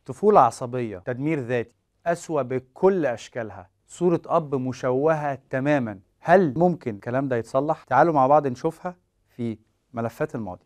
طفولة عصبية، تدمير ذاتي، أسوأ بكل أشكالها، صورة أب مشوهة تماما. هل ممكن الكلام ده يتصلح؟ تعالوا مع بعض نشوفها في ملفات الماضي.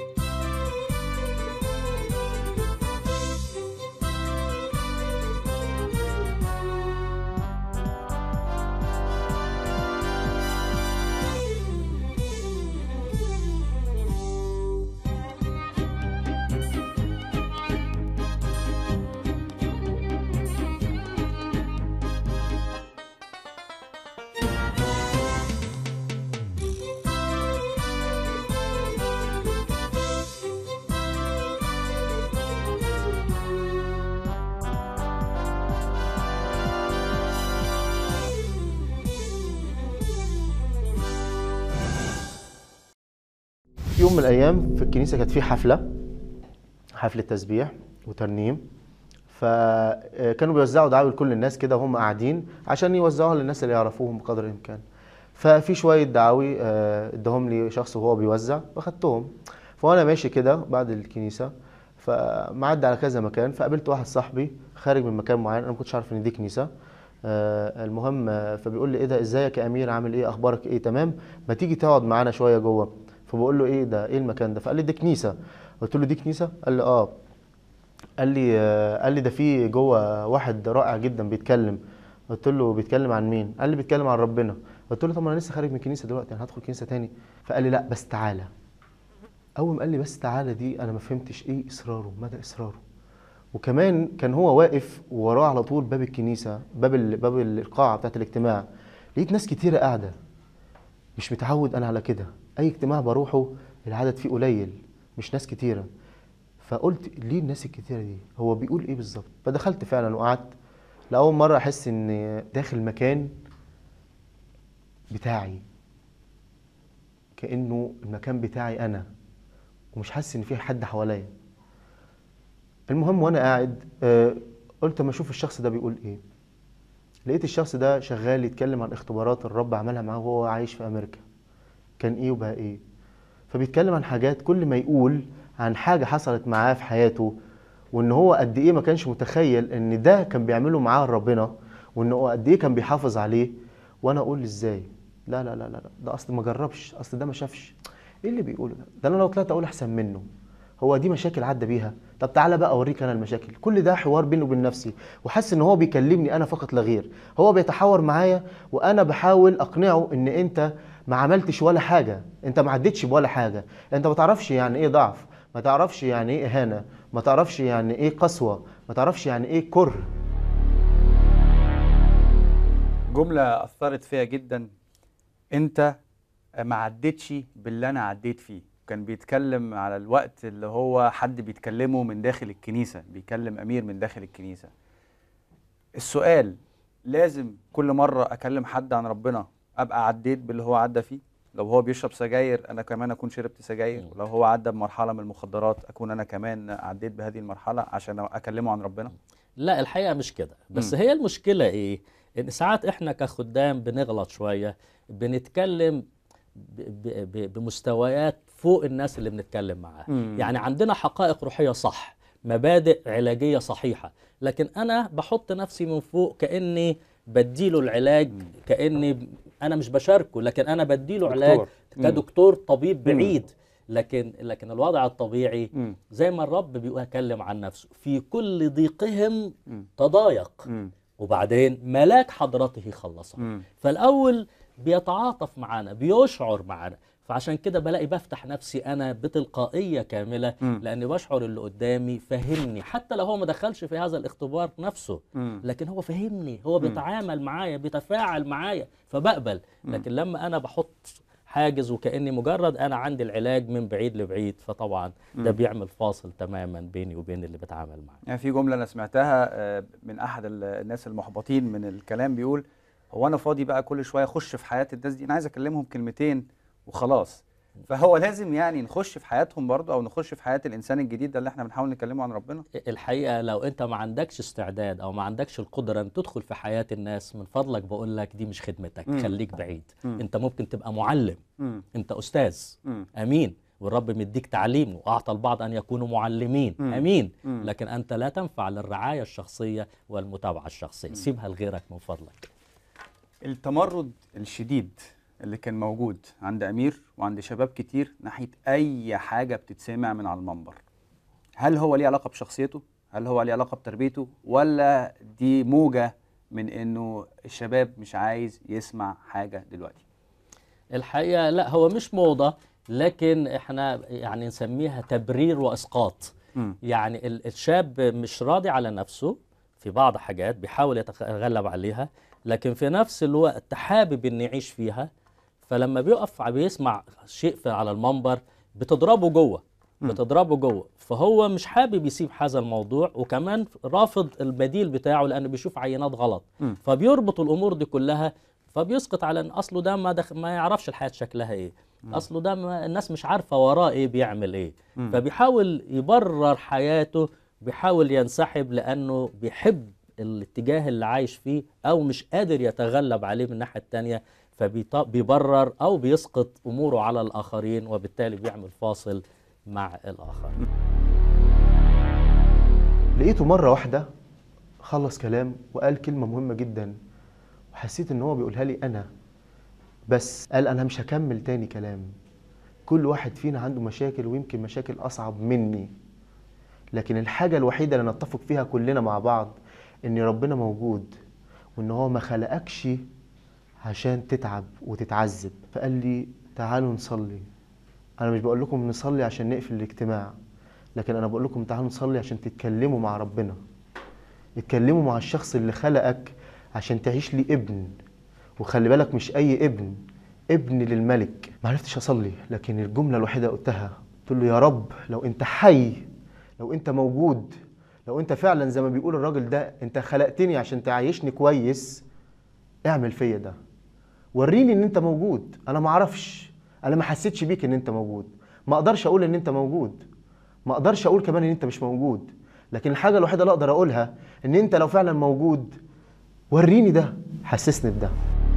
في يوم من الايام في الكنيسه كانت في حفله تسبيح وترنيم، فكانوا بيوزعوا دعاوي لكل الناس كده وهم قاعدين عشان يوزعوها للناس اللي يعرفوهم بقدر الامكان. ففي شويه دعاوي اداهم لي شخص وهو بيوزع فاخدتهم. فوانا ماشي كده بعد الكنيسه فمعدي على كذا مكان، فقابلت واحد صاحبي خارج من مكان معين، انا ما كنتش عارف ان دي كنيسه. المهم فبيقول لي ايه ده، ازيك يا امير، عامل ايه، اخبارك ايه، تمام، ما تيجي تقعد معانا شويه جوه. فبقول له ايه ده، ايه المكان ده؟ فقال لي دي كنيسه. قلت له دي كنيسه؟ قال لي اه. قال لي ده في جوه واحد رائع جدا بيتكلم. قلت له بيتكلم عن مين؟ قال لي بيتكلم عن ربنا. قلت له طب ما انا لسه خارج من كنيسه دلوقتي، انا هدخل كنيسه تاني؟ فقال لي لا بس تعالى. اول ما قال لي بس تعالى دي انا ما فهمتش ايه اصراره، مدى اصراره. وكمان كان هو واقف وراه على طول باب الكنيسه، باب القاعه بتاعت الاجتماع. لقيت ناس كتيره قاعده، مش متعود انا على كده، اي اجتماع بروحه العدد فيه قليل مش ناس كتيره. فقلت ليه الناس الكتيره دي، هو بيقول ايه بالظبط؟ فدخلت فعلا وقعدت. لاول مره احس ان داخل مكان بتاعي، كانه المكان بتاعي انا، ومش حاسس ان في حد حواليا. المهم وانا قاعد قلت اما اشوف الشخص ده بيقول ايه. لقيت الشخص ده شغال يتكلم عن اختبارات الرب عملها معاه وهو عايش في امريكا، كان ايه وبقى ايه. فبيتكلم عن حاجات، كل ما يقول عن حاجة حصلت معاه في حياته، وان هو قد ايه ما كانش متخيل ان ده كان بيعمله معاه ربنا، وان هو قد ايه كان بيحافظ عليه. وانا اقول ازاي، لا لا لا لا ده اصل ما جربش، اصل ده ما شافش. ايه اللي بيقوله ده انا لو طلعت اقول احسن منه، هو دي مشاكل عدى بيها؟ طب تعالى بقى اوريك انا المشاكل. كل ده حوار بيني وبين نفسي، وحاسس ان هو بيكلمني انا فقط لا غير، هو بيتحاور معايا وانا بحاول اقنعه ان انت ما عملتش ولا حاجه، انت ما عدتش بولا حاجه، انت ما تعرفش يعني ايه ضعف، ما تعرفش يعني ايه اهانه، ما تعرفش يعني ايه قسوه، ما تعرفش يعني ايه كره. جملة أثرت فيها جدا، أنت ما عدتش باللي أنا عديت فيه. كان بيتكلم على الوقت اللي هو حد بيتكلمه من داخل الكنيسة، بيكلم أمير من داخل الكنيسة. السؤال، لازم كل مرة أكلم حد عن ربنا أبقى عديت باللي هو عدى فيه؟ لو هو بيشرب سجاير أنا كمان أكون شربت سجاير، ولو هو عدى بمرحلة من المخدرات أكون أنا كمان عديت بهذه المرحلة عشان أكلمه عن ربنا؟ لا الحقيقة مش كده، بس هي المشكلة إيه؟ إن ساعات إحنا كخدام بنغلط شوية، بنتكلم بمستويات فوق الناس اللي بنتكلم معاها. يعني عندنا حقائق روحية صح، مبادئ علاجية صحيحة، لكن أنا بحط نفسي من فوق كأني بديله العلاج، كأني أنا مش بشاركه، لكن أنا بديله علاج كدكتور طبيب بعيد. لكن الوضع الطبيعي زي ما الرب بيتكلم عن نفسه، في كل ضيقهم تضايق وبعدين ملاك حضرته خلصهم. فالأول بيتعاطف معنا، بيشعر معنا، فعشان كده بلاقي بفتح نفسي أنا بتلقائية كاملة، لأني بشعر اللي قدامي فهمني، حتى لو هو ما دخلش في هذا الاختبار نفسه، لكن هو فهمني، هو بيتعامل معايا، بيتفاعل معايا، فبقبل. لكن لما أنا بحط حاجز وكأني مجرد أنا عندي العلاج من بعيد لبعيد، فطبعا ده بيعمل فاصل تماما بيني وبين اللي بتعامل معاه. يعني في جملة أنا سمعتها من أحد الناس المحبطين من الكلام، بيقول هو أنا فاضي بقى كل شوية أخش في حياة الناس دي؟ أنا عايز أكلمهم كلمتين وخلاص. فهو لازم يعني نخش في حياتهم برضه، أو نخش في حياة الإنسان الجديد ده اللي احنا بنحاول نكلمه عن ربنا؟ الحقيقة لو أنت ما عندكش استعداد أو ما عندكش القدرة أن تدخل في حياة الناس، من فضلك بقول لك دي مش خدمتك، خليك بعيد. أنت ممكن تبقى معلم، أنت أستاذ، أمين، والرب مديك تعليم وأعطى البعض أن يكونوا معلمين. أمين. لكن أنت لا تنفع للرعاية الشخصية والمتابعة الشخصية. سيبها لغيرك من فضلك. التمرد الشديد اللي كان موجود عند أمير وعند شباب كتير ناحية أي حاجة بتتسمع من على المنبر، هل هو ليه علاقة بشخصيته؟ هل هو ليه علاقة بتربيته؟ ولا دي موجة من إنه الشباب مش عايز يسمع حاجة دلوقتي؟ الحقيقة لا، هو مش موضة، لكن احنا يعني نسميها تبرير وإسقاط. يعني الشاب مش راضي على نفسه في بعض حاجات، بيحاول يتغلب عليها، لكن في نفس الوقت حابب إنه يعيش فيها. فلما بيقف بيسمع شيء على المنبر بتضربه جوه، بتضربه جوه، فهو مش حابب يسيب هذا الموضوع، وكمان رافض البديل بتاعه لأنه بيشوف عينات غلط. فبيربط الأمور دي كلها، فبيسقط على ان اصله ده ما يعرفش الحياه شكلها ايه، اصله ده الناس مش عارفه وراه ايه بيعمل ايه. فبيحاول يبرر حياته، بيحاول ينسحب لانه بيحب الاتجاه اللي عايش فيه او مش قادر يتغلب عليه من الناحيه الثانيه، فبيبرر او بيسقط اموره على الاخرين، وبالتالي بيعمل فاصل مع الاخرين. لقيته مره واحده خلص كلام وقال كلمه مهمه جدا، وحسيت ان هو بيقولها لي انا بس. قال انا مش هكمل تاني كلام، كل واحد فينا عنده مشاكل ويمكن مشاكل اصعب مني، لكن الحاجة الوحيدة اللي نتفق فيها كلنا مع بعض ان ربنا موجود، وان هو ما خلقكش عشان تتعب وتتعذب. فقال لي تعالوا نصلي. انا مش بقول لكم نصلي عشان نقفل الاجتماع، لكن انا بقول لكم تعالوا نصلي عشان تتكلموا مع ربنا، اتكلموا مع الشخص اللي خلقك عشان تعيش لي ابن. وخلي بالك مش اي ابن، ابن للملك. ما عرفتش اصلي، لكن الجمله الوحيده قلتها، قلت له يا رب لو انت حي، لو انت موجود، لو انت فعلا زي ما بيقول الراجل ده انت خلقتني عشان تعيشني كويس، اعمل فيا ده، وريني ان انت موجود. انا ما اعرفش، انا ما حسيتش بيك ان انت موجود، ما اقدرش اقول ان انت موجود، ما اقدرش اقول كمان ان انت مش موجود، لكن الحاجه الوحيده اللي اقدر اقولها ان انت لو فعلا موجود وريني ده، حسسني بده.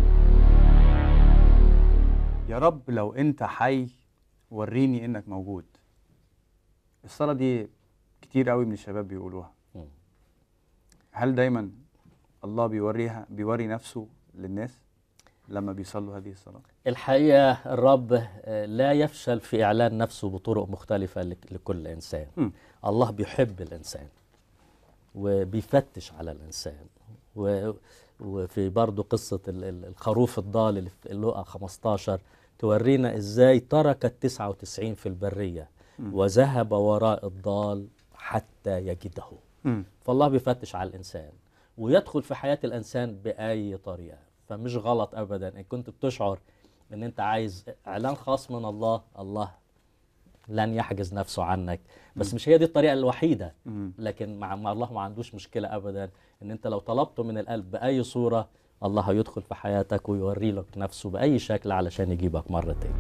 يا رب لو انت حي وريني انك موجود. الصلاة دي كتير قوي من الشباب بيقولوها. هل دايما الله بيوري نفسه للناس لما بيصلوا هذه الصلاة؟ الحقيقة الرب لا يفشل في إعلان نفسه بطرق مختلفة لكل إنسان. الله بيحب الإنسان وبيفتش على الإنسان. وفي برضو قصة الخروف الضال اللي في لوقا 15 تورينا إزاي ترك 99 في البرية وذهب وراء الضال حتى يجده. فالله بيفتش على الإنسان ويدخل في حياة الإنسان بأي طريقة. فمش غلط أبدا إن كنت بتشعر إن أنت عايز إعلان خاص من الله، الله لن يحجز نفسه عنك، بس مش هي دي الطريقة الوحيدة. لكن مع الله ما عندوش مشكلة أبدا إن أنت لو طلبته من القلب بأي صورة، الله هيدخل في حياتك ويوري لك نفسه بأي شكل علشان يجيبك مرة تاني.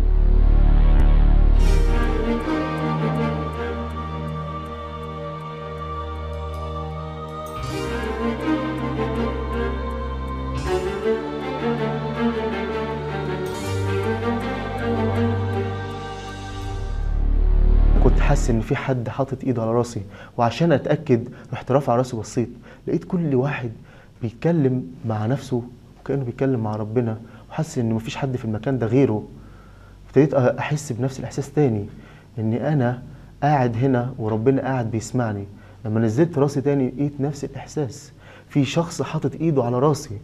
كنت حاسس ان في حد حاطط ايده على راسي، وعشان اتاكد رحت رافع راسي بصيت، لقيت كل واحد بيتكلم مع نفسه وكانه بيتكلم مع ربنا، وحاسس ان مفيش حد في المكان ده غيره. ابتديت احس بنفس الاحساس تاني، اني انا قاعد هنا وربنا قاعد بيسمعني. لما نزلت راسي تاني لقيت نفس الاحساس، في شخص حاطط ايده على راسي.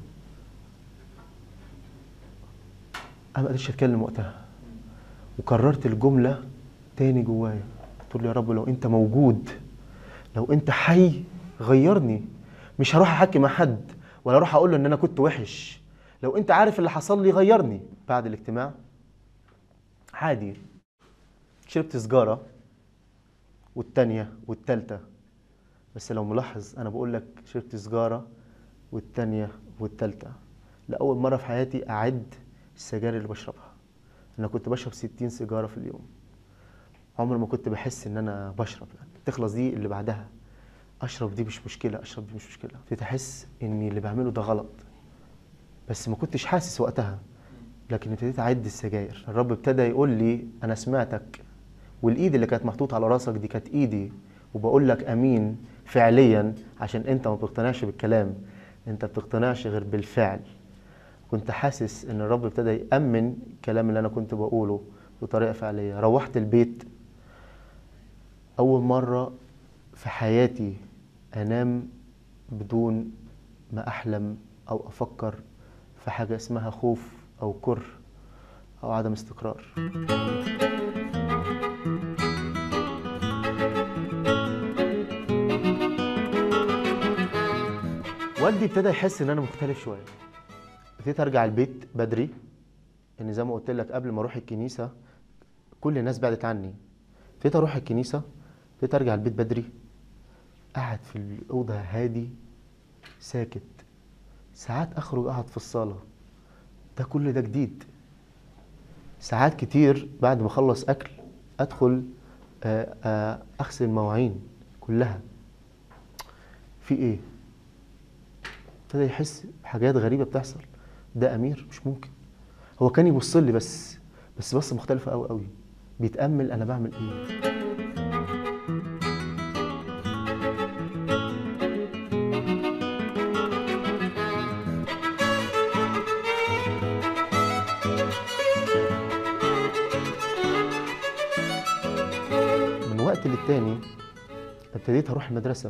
انا ما قدرتش اتكلم وقتها، وكررت الجمله تاني جوايا، قلت له يا رب لو انت موجود، لو انت حي غيرني. مش هروح احكي مع حد ولا اروح اقول له ان انا كنت وحش، لو انت عارف اللي حصل لي غيرني. بعد الاجتماع عادي شربت سجاره والتانيه والتالته، بس لو ملاحظ انا بقول لك شربت سجاره والتانيه والتالته. لاول مره في حياتي اعد السجاير اللي بشربها. انا كنت بشرب 60 سيجاره في اليوم، عمر ما كنت بحس ان انا بشرب، يعني تخلص دي اللي بعدها اشرب، دي مش مشكله، اشرب دي مش مشكله. ابتديت احس ان اللي بعمله ده غلط، بس ما كنتش حاسس وقتها لكن ابتديت اعد السجاير. الرب ابتدى يقول لي انا سمعتك، والايد اللي كانت محطوطه على راسك دي كانت ايدي، وبقول لك امين فعليا، عشان انت ما بتقتنعش بالكلام، انت بتقتنعش غير بالفعل. كنت حاسس ان الرب ابتدى يأمن الكلام اللي انا كنت بقوله بطريقه فعليه. روحت البيت، اول مره في حياتي انام بدون ما احلم او افكر في حاجه اسمها خوف او كره او عدم استقرار. والدي ابتدى يحس ان انا مختلف شويه. ابتديت ارجع البيت بدري، ان زي ما قلت لك قبل ما اروح الكنيسه كل الناس بعدت عني. ابتديت اروح الكنيسه، ابتديت ارجع البيت بدري، قاعد في الاوضه هادي ساكت. ساعات اخرج اقعد في الصاله، ده كل ده جديد. ساعات كتير بعد ما اخلص اكل ادخل اغسل المواعين كلها. في ايه؟ ابتدى يحس بحاجات غريبه بتحصل. ده امير؟ مش ممكن. هو كان يبص لي بس مختلفه قوي قوي، بيتامل انا بعمل ايه. من وقت للتاني ابتديت اروح المدرسه.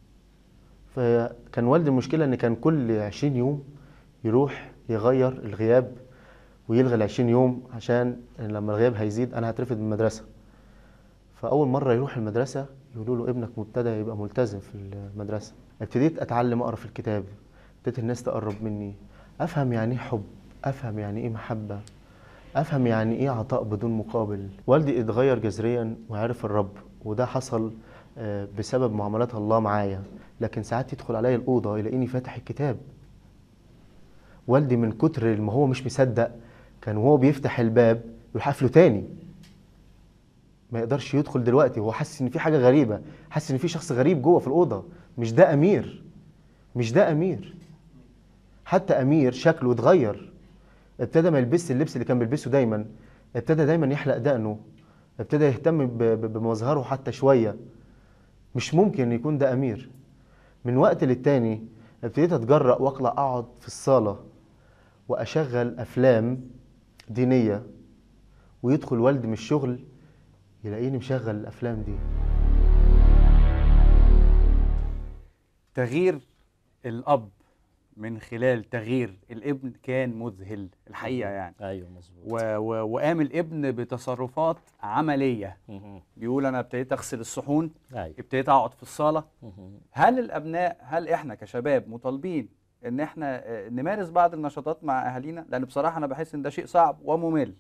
فكان والدي المشكله ان كان كل 20 يوم يروح يغير الغياب ويلغي ال20 يوم، عشان لما الغياب هيزيد انا هترفد من المدرسه. فاول مره يروح المدرسه يقولوا له ابنك مبتدى يبقى ملتزم في المدرسه. ابتديت اتعلم اقرا في الكتاب، ابتديت الناس تقرب مني، افهم يعني ايه حب، افهم يعني ايه محبه، افهم يعني ايه عطاء بدون مقابل. والدي اتغير جذريا وعرف الرب، وده حصل بسبب معاملات الله معايا. لكن ساعات يدخل عليا الاوضه يلاقيني فاتح الكتاب. والدي من كتر ما هو مش مصدق كان وهو بيفتح الباب يروح قافله تاني، ما يقدرش يدخل دلوقتي. هو حاسس ان في حاجه غريبه، حاسس ان في شخص غريب جوه في الاوضه. مش ده امير، مش ده امير. حتى امير شكله اتغير، ابتدى ما يلبسش اللبس اللي كان بيلبسه دايما، ابتدى دايما يحلق دقنه، ابتدى يهتم بمظهره حتى شويه. مش ممكن يكون ده امير. من وقت للتاني ابتديت اتجرأ واطلع اقعد في الصاله واشغل افلام دينيه، ويدخل والدي من الشغل يلاقيني مشغل الافلام دي. تغيير الاب من خلال تغيير الابن كان مذهل الحقيقه يعني. ايوه مظبوط. وقام الابن بتصرفات عمليه. بيقول انا ابتديت اغسل الصحون، ايوه. ابتديت اقعد في الصاله. هل احنا كشباب مطالبين ان احنا نمارس بعض النشاطات مع اهالينا؟ لان بصراحه انا بحس ان ده شيء صعب وممل.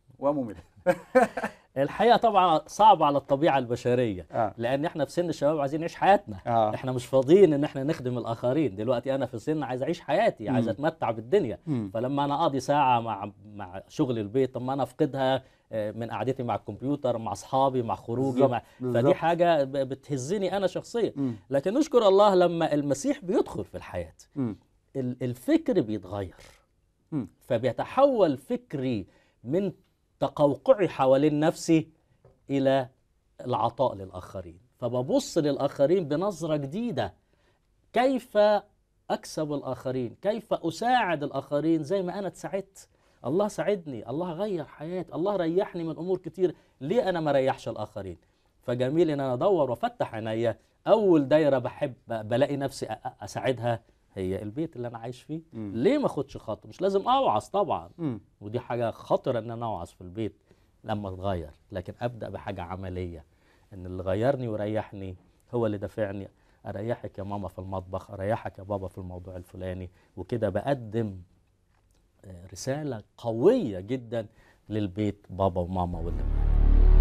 الحقيقه طبعا صعب على الطبيعه البشريه، آه. لان احنا في سن الشباب عايزين نعيش حياتنا. آه. احنا مش فاضيين ان احنا نخدم الاخرين. دلوقتي انا في سن عايز اعيش حياتي، عايز اتمتع بالدنيا. فلما انا اقضي ساعه مع شغل البيت، طب ما انا افقدها من قعدتي مع الكمبيوتر، مع اصحابي، مع خروجي، فدي حاجه بتهزني انا شخصيا. لكن نشكر الله لما المسيح بيدخل في الحياه الفكر بيتغير، فبيتحول فكري من تقوقعي حوالين نفسي إلى العطاء للآخرين. فببص للآخرين بنظرة جديدة، كيف أكسب الآخرين، كيف أساعد الآخرين زي ما أنا اتساعدت. الله ساعدني، الله غير حياتي، الله ريحني من أمور كتير، ليه أنا ما ريحش الآخرين؟ فجميل إن أنا أدور وأفتح عينيا. أول دايرة بحب بلاقي نفسي أساعدها هي البيت اللي انا عايش فيه. ليه ما اخدش خطوه؟ مش لازم اوعظ طبعا، ودي حاجه خطره ان انا اوعظ في البيت لما اتغير، لكن ابدا بحاجه عمليه، ان اللي غيرني وريحني هو اللي دافعني. اريحك يا ماما في المطبخ، اريحك يا بابا في الموضوع الفلاني، وكده بقدم رساله قويه جدا للبيت، بابا وماما واللي معايا.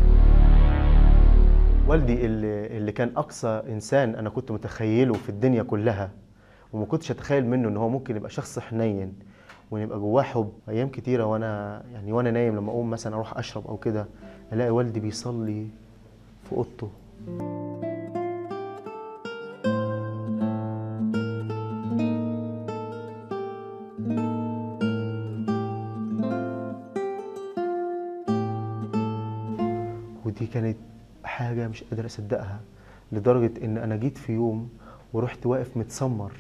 والدي اللي كان اقصى انسان انا كنت متخيله في الدنيا كلها، وما كنتش اتخيل منه ان هو ممكن يبقى شخص حنين وان يبقى جواه حب. ايام كتيره وانا نايم لما اقوم مثلا اروح اشرب او كده، الاقي والدي بيصلي في اوضته. مش قادر اصدقها، لدرجة ان انا جيت في يوم ورحت واقف متسمر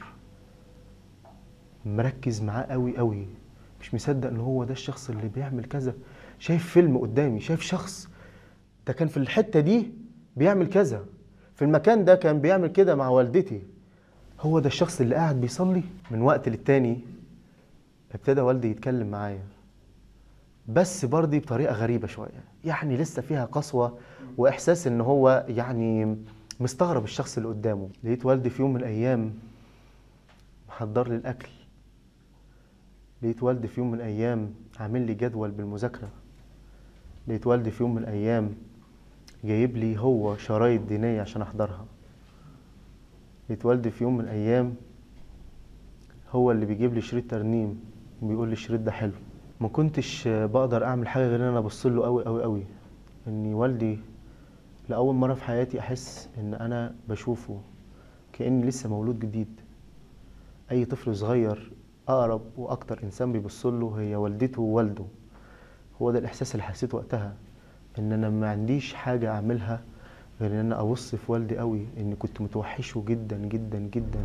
مركز معاه قوي قوي، مش مصدق ان هو ده الشخص اللي بيعمل كذا. شايف فيلم قدامي، شايف شخص ده كان في الحتة دي بيعمل كذا، في المكان ده كان بيعمل كده مع والدتي، هو ده الشخص اللي قاعد بيصلي. من وقت للتاني ابتدى والدي يتكلم معايا، بس برضه بطريقة غريبة شوية، يعني لسه فيها قسوة وإحساس إن هو يعني مستغرب الشخص اللي قدامه. لقيت والدي في يوم من الأيام محضر لي الأكل، لقيت والدي في يوم من الأيام عامل لي جدول بالمذاكرة، لقيت والدي في يوم من الأيام جايب لي هو شرايط دينية عشان أحضرها، لقيت والدي في يوم من الأيام هو اللي بيجيب لي شريط ترنيم وبيقول لي الشريط ده حلو. ما كنتش بقدر أعمل حاجة غير إن أنا أبص له قوي قوي قوي، إني والدي لأول مرة في حياتي أحس إن أنا بشوفه كأني لسه مولود جديد. أي طفل صغير أقرب وأكتر إنسان بيبص له هي والدته ووالده. هو ده الإحساس اللي حسيته وقتها، إن أنا ما عنديش حاجة أعملها غير إن أنا أبص في والدي قوي، إني كنت متوحشه جدا جدا جدا.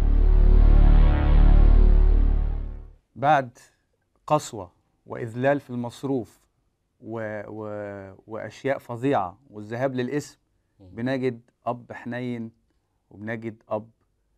بعد قسوة وإذلال في المصروف وأشياء فظيعة والذهاب للإسم، بنجد أب حنين وبنجد أب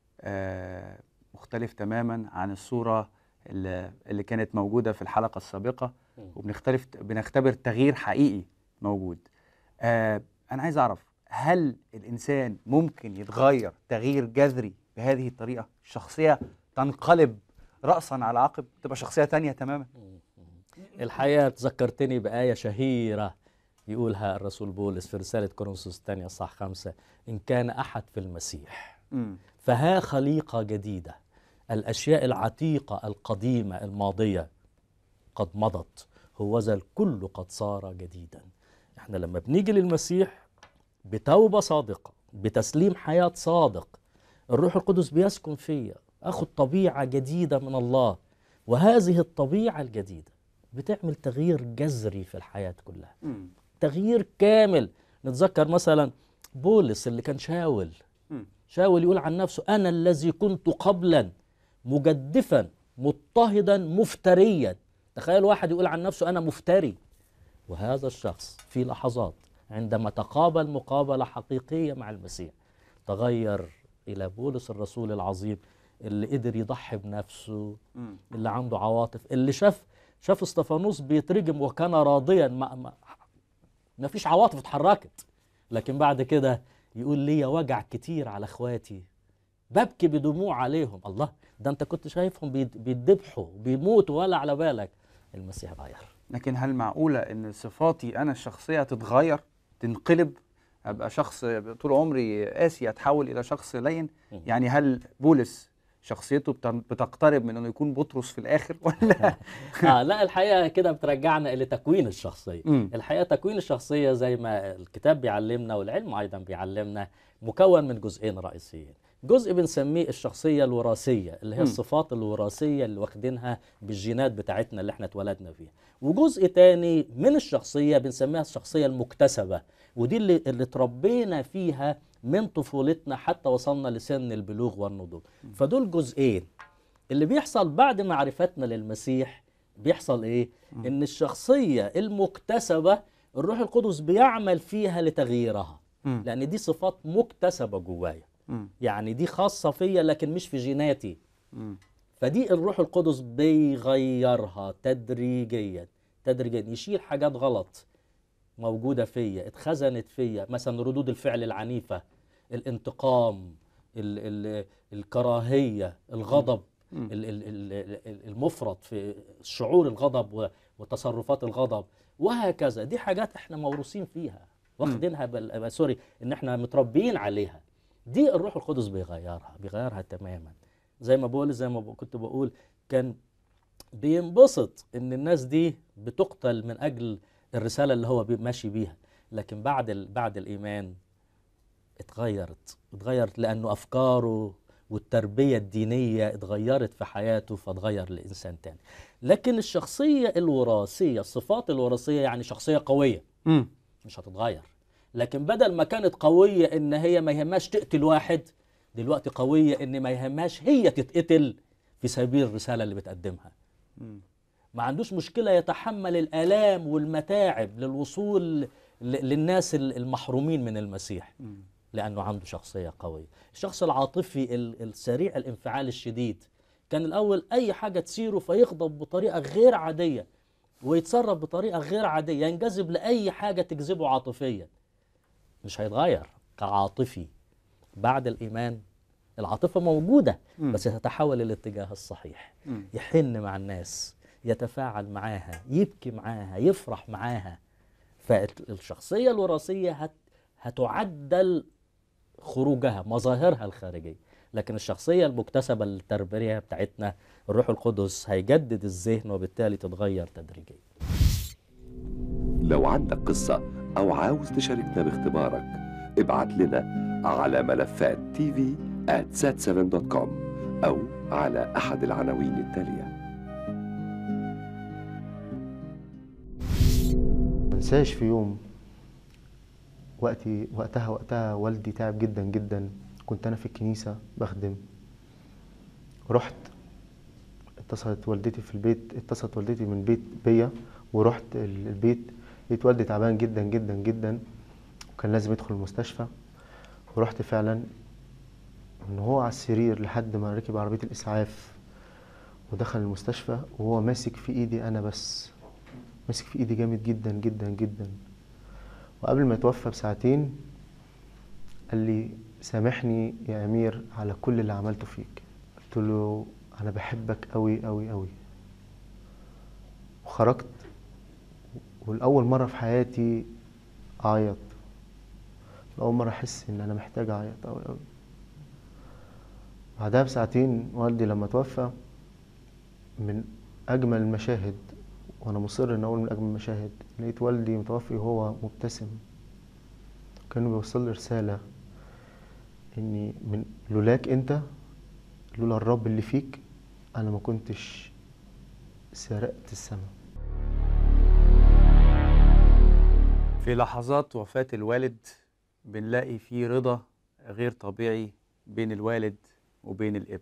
مختلف تماما عن الصورة اللي كانت موجودة في الحلقة السابقة، بنختبر تغيير حقيقي موجود. أنا عايز أعرف، هل الإنسان ممكن يتغير تغيير جذري بهذه الطريقة؟ الشخصية تنقلب رأسا على عقب، تبقى شخصية تانية تماما؟ الحقيقة تذكرتني بآية شهيرة يقولها الرسول بولس في رسالة كورنثوس الثانية صح 5: إن كان أحد في المسيح فها خليقة جديدة، الأشياء العتيقة القديمة الماضية قد مضت، هوذا الكل قد صار جديدا. احنا لما بنيجي للمسيح بتوبة صادقة، بتسليم حياة صادق، الروح القدس بيسكن فيا، أخذ طبيعة جديدة من الله، وهذه الطبيعة الجديدة بتعمل تغيير جذري في الحياة كلها، تغيير كامل. نتذكر مثلا بولس اللي كان شاول يقول عن نفسه: أنا الذي كنت قبلا مجدفا مضطهدا مفتريا. تخيل واحد يقول عن نفسه أنا مفتري. وهذا الشخص في لحظات عندما تقابل مقابلة حقيقية مع المسيح تغير إلى بولس الرسول العظيم، اللي قدر يضحي بنفسه، اللي عنده عواطف، اللي شاف اسطفانوس بيترجم وكان راضيا، ما فيش عواطف اتحركت، لكن بعد كده يقول لي وجع كتير على اخواتي، ببكي بدموع عليهم. الله، ده انت كنت شايفهم بيتذبحوا بيموتوا ولا على بالك. المسيح غير. لكن هل معقولة ان صفاتي انا الشخصية تتغير، تنقلب، ابقى شخص طول عمري قاسي اتحول الى شخص لين؟ يعني هل بولس شخصيته بتقترب من انه يكون بطرس في الاخر ولا؟ لا، الحقيقه كده بترجعنا الى تكوين الشخصيه. الحقيقه تكوين الشخصيه زي ما الكتاب بيعلمنا والعلم ايضا بيعلمنا مكون من جزئين رئيسيين. جزء بنسميه الشخصيه الوراثيه، اللي هي الصفات الوراثيه اللي واخدينها بالجينات بتاعتنا اللي احنا اتولدنا فيها، وجزء تاني من الشخصيه بنسميها الشخصيه المكتسبه، ودي اللي اتربينا فيها من طفولتنا حتى وصلنا لسن البلوغ والنضوج. فدول جزئين. اللي بيحصل بعد معرفتنا للمسيح بيحصل ايه؟ ان الشخصية المكتسبة الروح القدس بيعمل فيها لتغييرها، لان دي صفات مكتسبة جوايا، يعني دي خاصة فيا لكن مش في جيناتي. فدي الروح القدس بيغيرها تدريجيا يشيل حاجات غلط موجودة فيا، اتخزنت فيا، مثلا ردود الفعل العنيفة، الانتقام، الكراهية، الغضب المفرط في شعور الغضب وتصرفات الغضب وهكذا. دي حاجات احنا موروثين فيها، واخدينها سوري ان احنا متربيين عليها. دي الروح القدس بيغيرها تماما. زي ما كنت بقول، كان بينبسط ان الناس دي بتقتل من اجل الرسالة اللي هو ماشي بيها، لكن بعد الإيمان اتغيرت لأنه أفكاره والتربية الدينية اتغيرت في حياته، فاتغير لإنسان تاني. لكن الشخصية الوراثية، الصفات الوراثية، يعني شخصية قوية مش هتتغير. لكن بدل ما كانت قوية إن هي ما يهمهاش تقتل واحد، دلوقتي قوية إن ما يهمهاش هي تتقتل في سبيل الرسالة اللي بتقدمها. ما عندوش مشكلة يتحمل الآلام والمتاعب للوصول للناس المحرومين من المسيح، لأنه عنده شخصية قوية. الشخص العاطفي السريع الانفعال الشديد كان الأول أي حاجة تثيره فيغضب بطريقة غير عادية ويتصرف بطريقة غير عادية، ينجذب لأي حاجة تجذبه عاطفيا. مش هيتغير كعاطفي. بعد الإيمان العاطفة موجودة بس تتحول للاتجاه الصحيح. يحن مع الناس، يتفاعل معاها، يبكي معاها، يفرح معاها. فالشخصية الوراثية هتعدل خروجها، مظاهرها الخارجية. لكن الشخصية المكتسبة التربية بتاعتنا الروح القدس هيجدد الذهن وبالتالي تتغير تدريجيا. لو عندك قصة أو عاوز تشاركنا باختبارك، ابعت لنا على ملفات tv@sat7.com أو على أحد العناوين التالية. منساش في يوم وقتها والدي تعب جدا جدا. كنت أنا في الكنيسة بخدم، رحت اتصلت والدتي من بيت بيا، ورحت البيت لقيت والدي تعبان جدا جدا جدا وكان لازم يدخل المستشفى. ورحت فعلا ان هو على السرير لحد ما ركب عربية الإسعاف ودخل المستشفى، وهو ماسك في ايدي انا، بس ماسك في ايدي جامد جدا جدا جدا. وقبل ما يتوفى بساعتين قال لي سامحني يا أمير على كل اللي عملته فيك. قلت له أنا بحبك أوي أوي أوي. وخرجت، والأول مرة في حياتي أعيط، أول مرة أحس إن أنا محتاج أعيط أوي أوي. بعدها بساعتين والدي لما توفى، من أجمل المشاهد، وأنا مصر إن أقول من أجمل المشاهد، لقيت والدي متوفي وهو مبتسم، كانوا بيوصل لي رسالة إني من لولاك أنت، لولا الرب اللي فيك، أنا ما كنتش سرقت السماء. في لحظات وفاة الوالد بنلاقي فيه رضا غير طبيعي بين الوالد وبين الابن.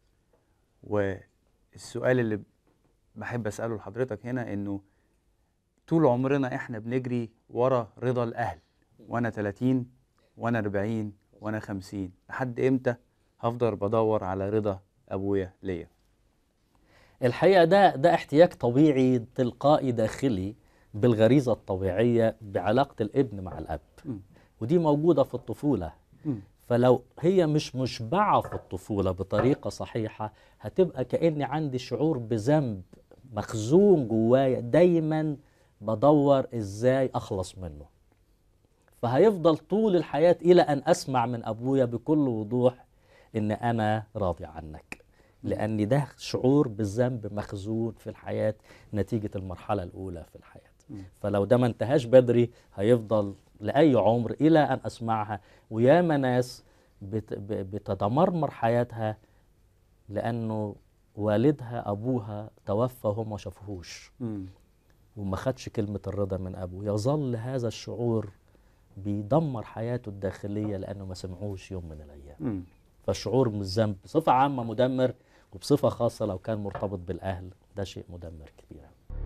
والسؤال اللي بحب أسأله لحضرتك هنا إنه طول عمرنا إحنا بنجري ورا رضا الأهل، وأنا 30 وأنا 40 وأنا 50، لحد إمتى هفضل بدور على رضا أبويا ليا؟ الحقيقة ده احتياج طبيعي تلقائي داخلي بالغريزة الطبيعية بعلاقة الابن مع الأب. ودي موجودة في الطفولة. فلو هي مش مشبعة في الطفولة بطريقة صحيحة، هتبقى كأني عندي شعور بذنب مخزون جوايا دايما بدور ازاي أخلص منه. فهيفضل طول الحياة إلى أن أسمع من أبويا بكل وضوح إن أنا راضي عنك، لأن ده شعور بالذنب مخزون في الحياة نتيجة المرحلة الأولى في الحياة. فلو ده ما انتهاش بدري هيفضل لأي عمر إلى أن أسمعها. وياما ناس بتتمرمر حياتها لأنه والدها أبوها توفى وهم ما شافوهوش وما خدش كلمة الرضا من أبوه. يظل هذا الشعور بيدمر حياته الداخلية لأنه ما سمعوش يوم من الأيام. فالشعور بالذنب بصفة عامة مدمر، وبصفة خاصة لو كان مرتبط بالأهل ده شيء مدمر كبير.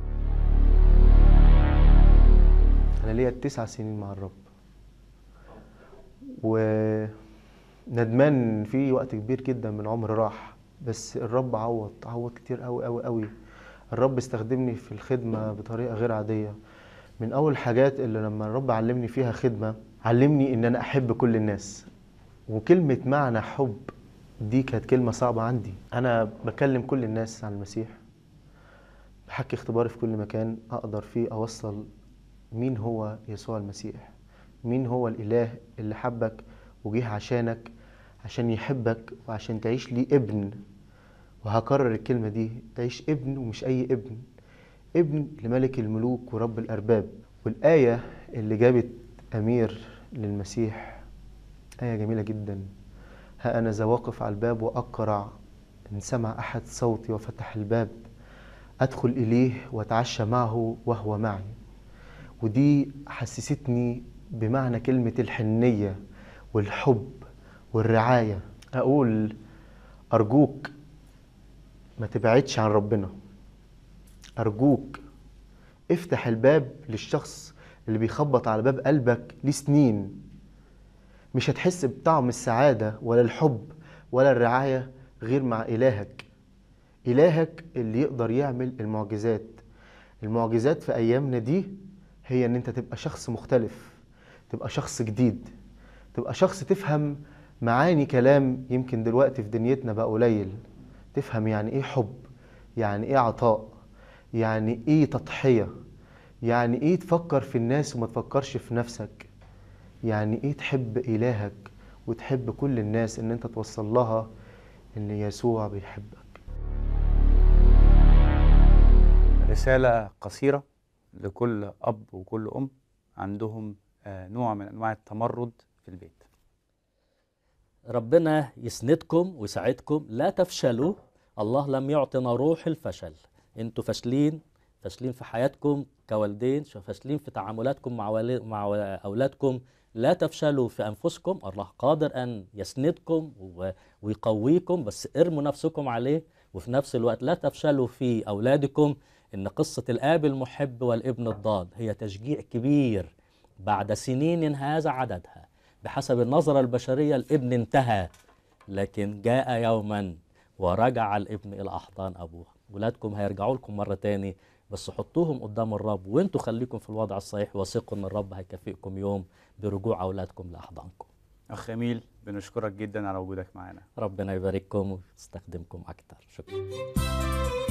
أنا ليا 9 سنين مع الرب، وندمان في وقت كبير جدا من عمري راح، بس الرب عوض كتير قوي قوي قوي. الرب استخدمني في الخدمة بطريقة غير عادية. من أول حاجات اللي لما الرب علمني فيها خدمة، علمني إن أنا أحب كل الناس. وكلمة معنى حب دي كانت كلمة صعبة عندي. أنا بكلم كل الناس عن المسيح، بحكي اختباري في كل مكان أقدر فيه أوصل مين هو يسوع المسيح، مين هو الإله اللي حبك وجيه عشانك، عشان يحبك وعشان تعيش ليه ابن. وهكرر الكلمة دي، تعيش ابن ومش أي ابن، ابن لملك الملوك ورب الأرباب. والآية اللي جابت أمير للمسيح آية جميلة جدا: ها أنا ذا واقف على الباب وأقرع، إن سمع أحد صوتي وفتح الباب أدخل إليه وأتعشى معه وهو معي. ودي حسستني بمعنى كلمة الحنية والحب والرعاية. أقول أرجوك ما تبعدش عن ربنا، أرجوك افتح الباب للشخص اللي بيخبط على باب قلبك لسنين. مش هتحس بطعم السعادة ولا الحب ولا الرعاية غير مع إلهك. إلهك اللي يقدر يعمل المعجزات. المعجزات في أيامنا دي هي إن أنت تبقى شخص مختلف، تبقى شخص جديد، تبقى شخص تفهم معاني كلام يمكن دلوقتي في دنيتنا بقى قليل. تفهم يعني إيه حب، يعني إيه عطاء، يعني إيه تضحية، يعني إيه تفكر في الناس وما تفكرش في نفسك، يعني إيه تحب إلهك وتحب كل الناس، إن أنت توصل لها إن يسوع بيحبك. رسالة قصيرة لكل أب وكل أم عندهم نوع من أنواع التمرد في البيت. ربنا يسندكم ويساعدكم، لا تفشلوا. الله لم يعطنا روح الفشل. انتوا فاشلين في حياتكم كوالدين، فاشلين في تعاملاتكم مع أولادكم. لا تفشلوا في أنفسكم، الله قادر أن يسندكم ويقويكم، بس ارموا نفسكم عليه. وفي نفس الوقت لا تفشلوا في أولادكم. إن قصة الآب المحب والابن الضال هي تشجيع كبير بعد سنين هذا عددها. بحسب النظرة البشرية الابن انتهى، لكن جاء يوما ورجع الابن إلى أحضان أبوه. ولادكم هيرجعوا لكم مرة تاني، بس حطوهم قدام الرب، وانتوا خليكم في الوضع الصحيح، وثقوا ان الرب هيكافئكم يوم برجوع أولادكم لأحضانكم. أخ أميل، بنشكرك جدا على وجودك معنا. ربنا يبارككم ويستخدمكم أكتر. شكرا.